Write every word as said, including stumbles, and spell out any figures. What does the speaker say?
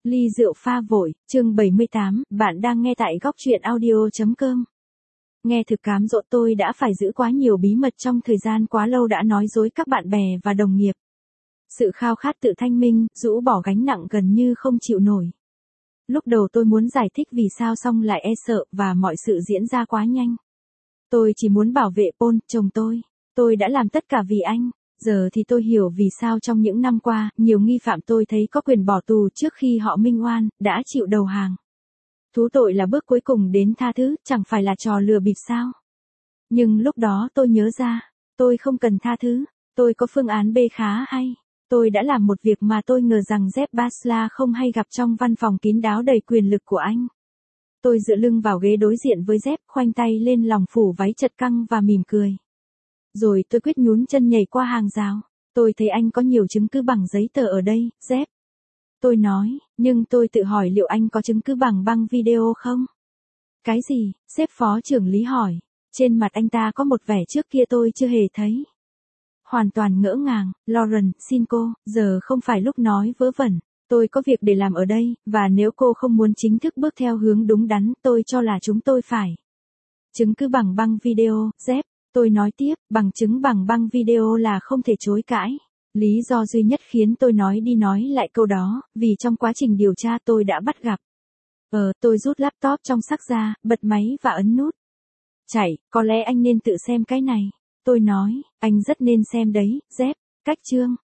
Ly rượu pha vội, chương bảy mươi tám, bạn đang nghe tại góc truyện audio.com. Nghe thực cám dỗ, tôi đã phải giữ quá nhiều bí mật trong thời gian quá lâu, đã nói dối các bạn bè và đồng nghiệp. Sự khao khát tự thanh minh, rũ bỏ gánh nặng gần như không chịu nổi. Lúc đầu tôi muốn giải thích vì sao, xong lại e sợ và mọi sự diễn ra quá nhanh. Tôi chỉ muốn bảo vệ Paul, chồng tôi. Tôi đã làm tất cả vì anh. Giờ thì tôi hiểu vì sao trong những năm qua, nhiều nghi phạm tôi thấy có quyền bỏ tù trước khi họ minh oan, đã chịu đầu hàng. Thú tội là bước cuối cùng đến tha thứ, chẳng phải là trò lừa bịp sao? Nhưng lúc đó tôi nhớ ra, tôi không cần tha thứ, tôi có phương án B khá hay. Tôi đã làm một việc mà tôi ngờ rằng Jeff Basler không hay gặp trong văn phòng kín đáo đầy quyền lực của anh. Tôi dựa lưng vào ghế đối diện với Jeff, khoanh tay lên lòng phủ váy chật căng và mỉm cười. Rồi tôi quyết nhún chân nhảy qua hàng rào. Tôi thấy anh có nhiều chứng cứ bằng giấy tờ ở đây, Jeff. Tôi nói, nhưng tôi tự hỏi liệu anh có chứng cứ bằng băng video không? Cái gì? Sếp phó trưởng lý hỏi. Trên mặt anh ta có một vẻ trước kia tôi chưa hề thấy. Hoàn toàn ngỡ ngàng, Lauren, xin cô, giờ không phải lúc nói vớ vẩn. Tôi có việc để làm ở đây, và nếu cô không muốn chính thức bước theo hướng đúng đắn, tôi cho là chúng tôi phải. Chứng cứ bằng băng video, Jeff. Tôi nói tiếp, bằng chứng bằng băng video là không thể chối cãi. Lý do duy nhất khiến tôi nói đi nói lại câu đó, vì trong quá trình điều tra tôi đã bắt gặp. Ờ, tôi rút laptop trong xắc ra, bật máy và ấn nút. Chạy, có lẽ anh nên tự xem cái này. Tôi nói, anh rất nên xem đấy, Jeff. Cách chương.